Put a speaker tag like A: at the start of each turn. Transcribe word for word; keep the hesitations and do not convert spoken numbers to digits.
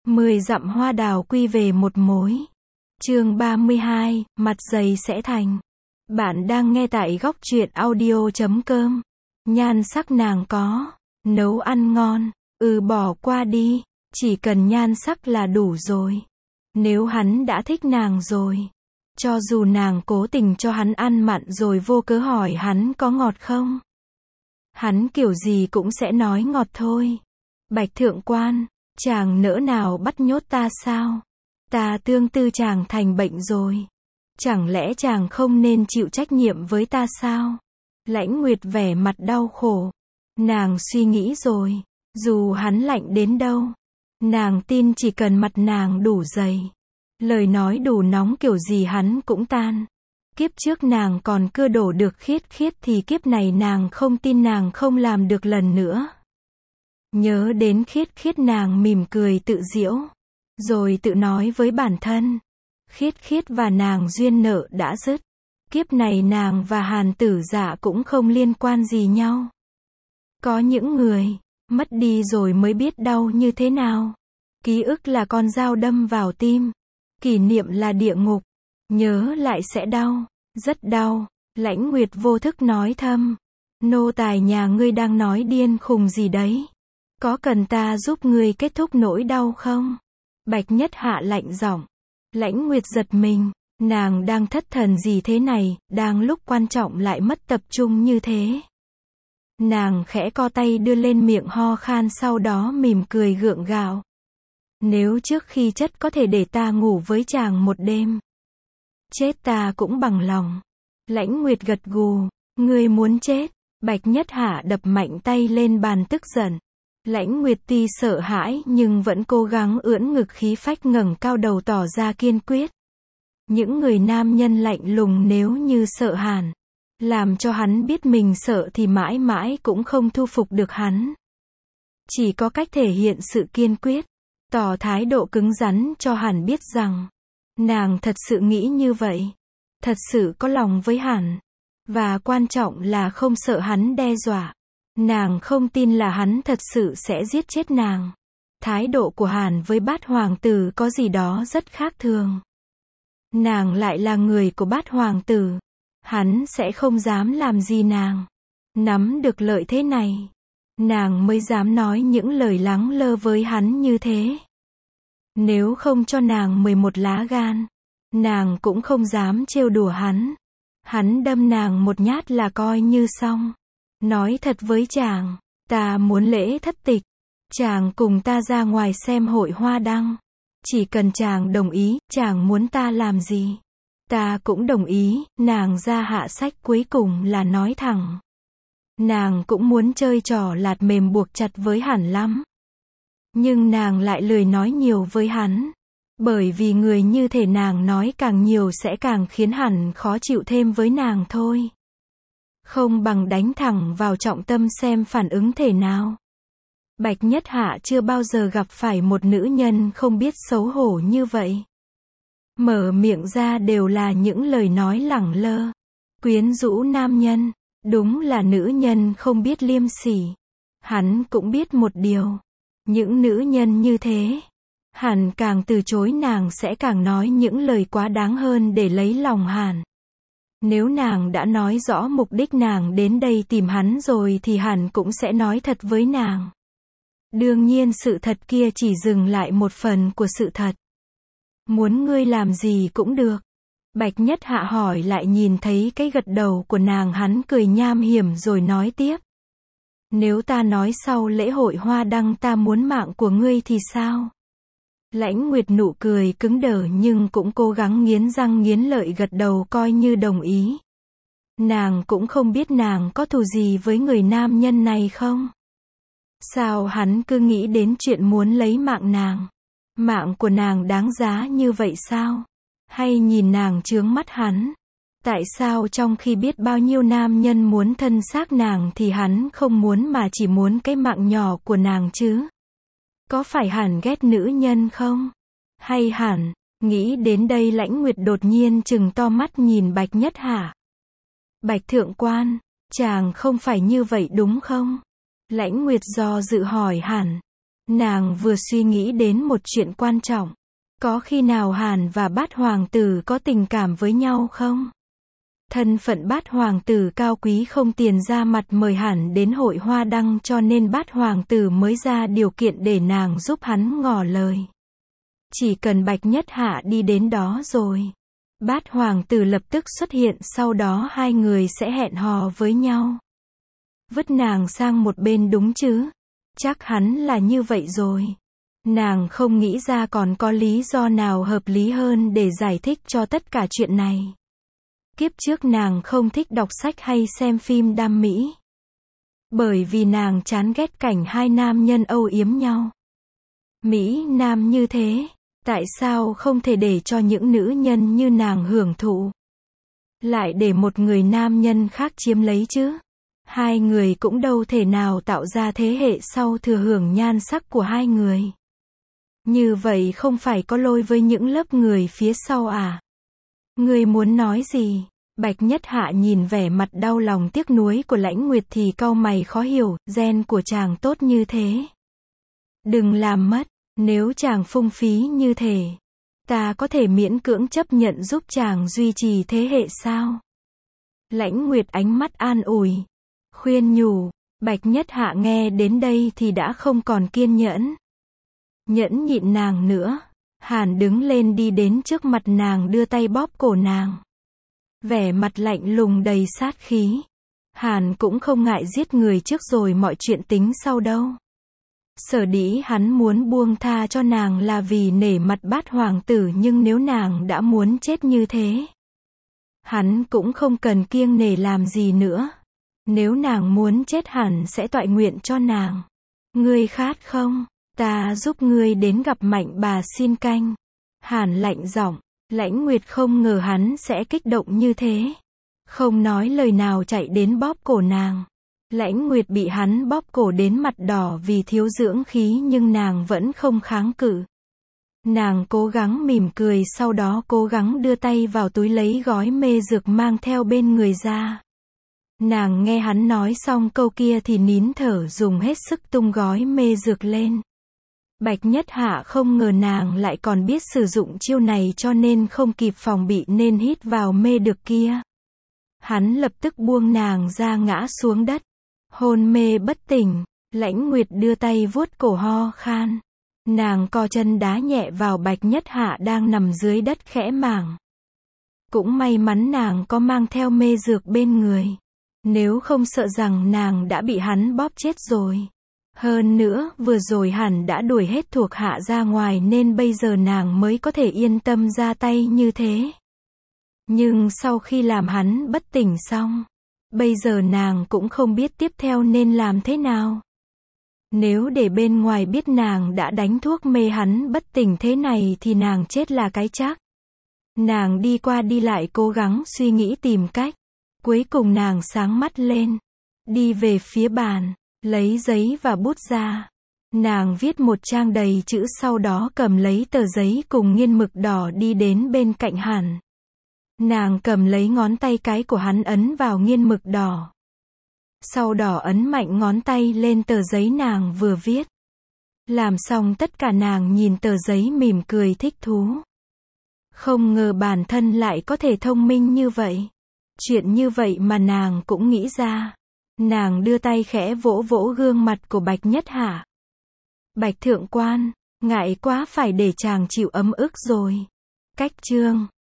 A: Mười dặm hoa đào quy về một mối. Chương ba mươi hai, mặt dày sẽ thành. Bạn đang nghe tại góc truyện audio chấm com. Nhan sắc nàng có, nấu ăn ngon, ừ bỏ qua đi, chỉ cần nhan sắc là đủ rồi. Nếu hắn đã thích nàng rồi, cho dù nàng cố tình cho hắn ăn mặn rồi vô cớ hỏi hắn có ngọt không, hắn kiểu gì cũng sẽ nói ngọt thôi. Bạch thượng quan, chàng nỡ nào bắt nhốt ta sao? Ta tương tư chàng thành bệnh rồi. Chẳng lẽ chàng không nên chịu trách nhiệm với ta sao? Lãnh Nguyệt vẻ mặt đau khổ. Nàng suy nghĩ rồi, dù hắn lạnh đến đâu, nàng tin chỉ cần mặt nàng đủ dày, lời nói đủ nóng kiểu gì hắn cũng tan. Kiếp trước nàng còn cưa đổ được Khiết Khiết thì kiếp này nàng không tin nàng không làm được lần nữa. Nhớ đến Khiết Khiết nàng mỉm cười tự giễu, rồi tự nói với bản thân, Khiết Khiết và nàng duyên nợ đã dứt. Kiếp này nàng và Hàn Tử Dạ cũng không liên quan gì nhau. Có những người, mất đi rồi mới biết đau như thế nào. Ký ức là con dao đâm vào tim, kỷ niệm là địa ngục, nhớ lại sẽ đau, rất đau. Lãnh Nguyệt vô thức nói thầm, nô tài nhà ngươi đang nói điên khùng gì đấy? Có cần ta giúp ngươi kết thúc nỗi đau không? Bạch Nhất Hạ lạnh giọng. Lãnh Nguyệt giật mình, nàng đang thất thần gì thế này, đang lúc quan trọng lại mất tập trung như thế. Nàng khẽ co tay đưa lên miệng ho khan, sau đó mỉm cười gượng gạo. Nếu trước khi chết có thể để ta ngủ với chàng một đêm, chết ta cũng bằng lòng. Lãnh Nguyệt gật gù, ngươi muốn chết? Bạch Nhất Hạ đập mạnh tay lên bàn tức giận. Lãnh Nguyệt tuy sợ hãi nhưng vẫn cố gắng ưỡn ngực khí phách ngẩng cao đầu tỏ ra kiên quyết. Những người nam nhân lạnh lùng nếu như sợ Hàn, làm cho hắn biết mình sợ thì mãi mãi cũng không thu phục được hắn. Chỉ có cách thể hiện sự kiên quyết, tỏ thái độ cứng rắn cho Hàn biết rằng, nàng thật sự nghĩ như vậy, thật sự có lòng với Hàn, và quan trọng là không sợ hắn đe dọa. Nàng không tin là hắn thật sự sẽ giết chết nàng. Thái độ của Hàn với Bát hoàng tử có gì đó rất khác thường. Nàng lại là người của Bát hoàng tử, hắn sẽ không dám làm gì nàng. Nắm được lợi thế này, nàng mới dám nói những lời lắng lơ với hắn như thế. Nếu không cho nàng mười một lá gan, nàng cũng không dám trêu đùa hắn. Hắn đâm nàng một nhát là coi như xong. Nói thật với chàng, ta muốn lễ thất tịch, chàng cùng ta ra ngoài xem hội hoa đăng. Chỉ cần chàng đồng ý, chàng muốn ta làm gì, ta cũng đồng ý. Nàng ra hạ sách cuối cùng là nói thẳng. Nàng cũng muốn chơi trò lạt mềm buộc chặt với Hàn lắm. Nhưng nàng lại lười nói nhiều với hắn. Bởi vì người như thể nàng nói càng nhiều sẽ càng khiến Hàn khó chịu thêm với nàng thôi. Không bằng đánh thẳng vào trọng tâm xem phản ứng thế nào. Bạch Nhất Hạ chưa bao giờ gặp phải một nữ nhân không biết xấu hổ như vậy. Mở miệng ra đều là những lời nói lẳng lơ, quyến rũ nam nhân. Đúng là nữ nhân không biết liêm sỉ. Hắn cũng biết một điều, những nữ nhân như thế, Hàn càng từ chối nàng sẽ càng nói những lời quá đáng hơn để lấy lòng Hàn. Nếu nàng đã nói rõ mục đích nàng đến đây tìm hắn rồi thì Hàn cũng sẽ nói thật với nàng. Đương nhiên sự thật kia chỉ dừng lại một phần của sự thật. Muốn ngươi làm gì cũng được. Bạch Nhất Hạ hỏi lại, nhìn thấy cái gật đầu của nàng hắn cười nham hiểm rồi nói tiếp. Nếu ta nói sau lễ hội hoa đăng ta muốn mạng của ngươi thì sao? Lãnh Nguyệt nụ cười cứng đờ nhưng cũng cố gắng nghiến răng nghiến lợi gật đầu coi như đồng ý. Nàng cũng không biết nàng có thù gì với người nam nhân này không? Sao hắn cứ nghĩ đến chuyện muốn lấy mạng nàng? Mạng của nàng đáng giá như vậy sao? Hay nhìn nàng chướng mắt hắn? Tại sao trong khi biết bao nhiêu nam nhân muốn thân xác nàng thì hắn không muốn mà chỉ muốn cái mạng nhỏ của nàng chứ? Có phải Hàn ghét nữ nhân không? Hay Hàn? Nghĩ đến đây Lãnh Nguyệt đột nhiên trừng to mắt nhìn Bạch Nhất Hạ. Bạch thượng quan, chàng không phải như vậy đúng không? Lãnh Nguyệt do dự hỏi Hàn. Nàng vừa suy nghĩ đến một chuyện quan trọng. Có khi nào Hàn và Bát hoàng tử có tình cảm với nhau không? Thân phận Bát hoàng tử cao quý không tiền ra mặt mời Hàn đến hội hoa đăng cho nên Bát hoàng tử mới ra điều kiện để nàng giúp hắn ngỏ lời. Chỉ cần Bạch Nhất Hạ đi đến đó rồi, Bát hoàng tử lập tức xuất hiện, sau đó hai người sẽ hẹn hò với nhau. Vứt nàng sang một bên đúng chứ? Chắc hắn là như vậy rồi. Nàng không nghĩ ra còn có lý do nào hợp lý hơn để giải thích cho tất cả chuyện này. Kiếp trước nàng không thích đọc sách hay xem phim đam mỹ. Bởi vì nàng chán ghét cảnh hai nam nhân âu yếm nhau. Mỹ Nam như thế, tại sao không thể để cho những nữ nhân như nàng hưởng thụ? Lại để một người nam nhân khác chiếm lấy chứ? Hai người cũng đâu thể nào tạo ra thế hệ sau thừa hưởng nhan sắc của hai người. Như vậy không phải có lỗi với những lớp người phía sau à? Ngươi muốn nói gì? Bạch Nhất Hạ nhìn vẻ mặt đau lòng tiếc nuối của Lãnh Nguyệt thì cau mày khó hiểu, gen của chàng tốt như thế. Đừng làm mất, nếu chàng phung phí như thế, ta có thể miễn cưỡng chấp nhận giúp chàng duy trì thế hệ sao? Lãnh Nguyệt ánh mắt an ủi, khuyên nhủ. Bạch Nhất Hạ nghe đến đây thì đã không còn kiên nhẫn. Nhẫn nhịn nàng nữa. Hàn đứng lên đi đến trước mặt nàng đưa tay bóp cổ nàng. Vẻ mặt lạnh lùng đầy sát khí. Hàn cũng không ngại giết người trước rồi mọi chuyện tính sau đâu. Sở dĩ hắn muốn buông tha cho nàng là vì nể mặt Bát hoàng tử, nhưng nếu nàng đã muốn chết như thế, hắn cũng không cần kiêng nể làm gì nữa. Nếu nàng muốn chết hẳn sẽ toại nguyện cho nàng. Ngươi khát không? Ta giúp ngươi đến gặp Mạnh bà xin canh. Hàn lạnh giọng. Lãnh Nguyệt không ngờ hắn sẽ kích động như thế. Không nói lời nào chạy đến bóp cổ nàng. Lãnh Nguyệt bị hắn bóp cổ đến mặt đỏ vì thiếu dưỡng khí nhưng nàng vẫn không kháng cự. Nàng cố gắng mỉm cười, sau đó cố gắng đưa tay vào túi lấy gói mê dược mang theo bên người ra. Nàng nghe hắn nói xong câu kia thì nín thở dùng hết sức tung gói mê dược lên. Bạch Nhất Hạ không ngờ nàng lại còn biết sử dụng chiêu này cho nên không kịp phòng bị nên hít vào mê dược kia. Hắn lập tức buông nàng ra ngã xuống đất. Hôn mê bất tỉnh, Lãnh Nguyệt đưa tay vuốt cổ ho khan. Nàng co chân đá nhẹ vào Bạch Nhất Hạ đang nằm dưới đất khẽ mảng. Cũng may mắn nàng có mang theo mê dược bên người. Nếu không sợ rằng nàng đã bị hắn bóp chết rồi. Hơn nữa, vừa rồi hẳn đã đuổi hết thuộc hạ ra ngoài nên bây giờ nàng mới có thể yên tâm ra tay như thế. Nhưng sau khi làm hắn bất tỉnh xong, bây giờ nàng cũng không biết tiếp theo nên làm thế nào. Nếu để bên ngoài biết nàng đã đánh thuốc mê hắn bất tỉnh thế này thì nàng chết là cái chắc. Nàng đi qua đi lại cố gắng suy nghĩ tìm cách. Cuối cùng nàng sáng mắt lên. Đi về phía bàn. Lấy giấy và bút ra. Nàng viết một trang đầy chữ, sau đó cầm lấy tờ giấy cùng nghiên mực đỏ đi đến bên cạnh Hàn. Nàng cầm lấy ngón tay cái của hắn ấn vào nghiên mực đỏ. Sau đó ấn mạnh ngón tay lên tờ giấy nàng vừa viết. Làm xong tất cả nàng nhìn tờ giấy mỉm cười thích thú. Không ngờ bản thân lại có thể thông minh như vậy. Chuyện như vậy mà nàng cũng nghĩ ra. Nàng đưa tay khẽ vỗ vỗ gương mặt của Bạch Nhất Hạ. Bạch thượng quan, ngại quá phải để chàng chịu ấm ức rồi. Cách chương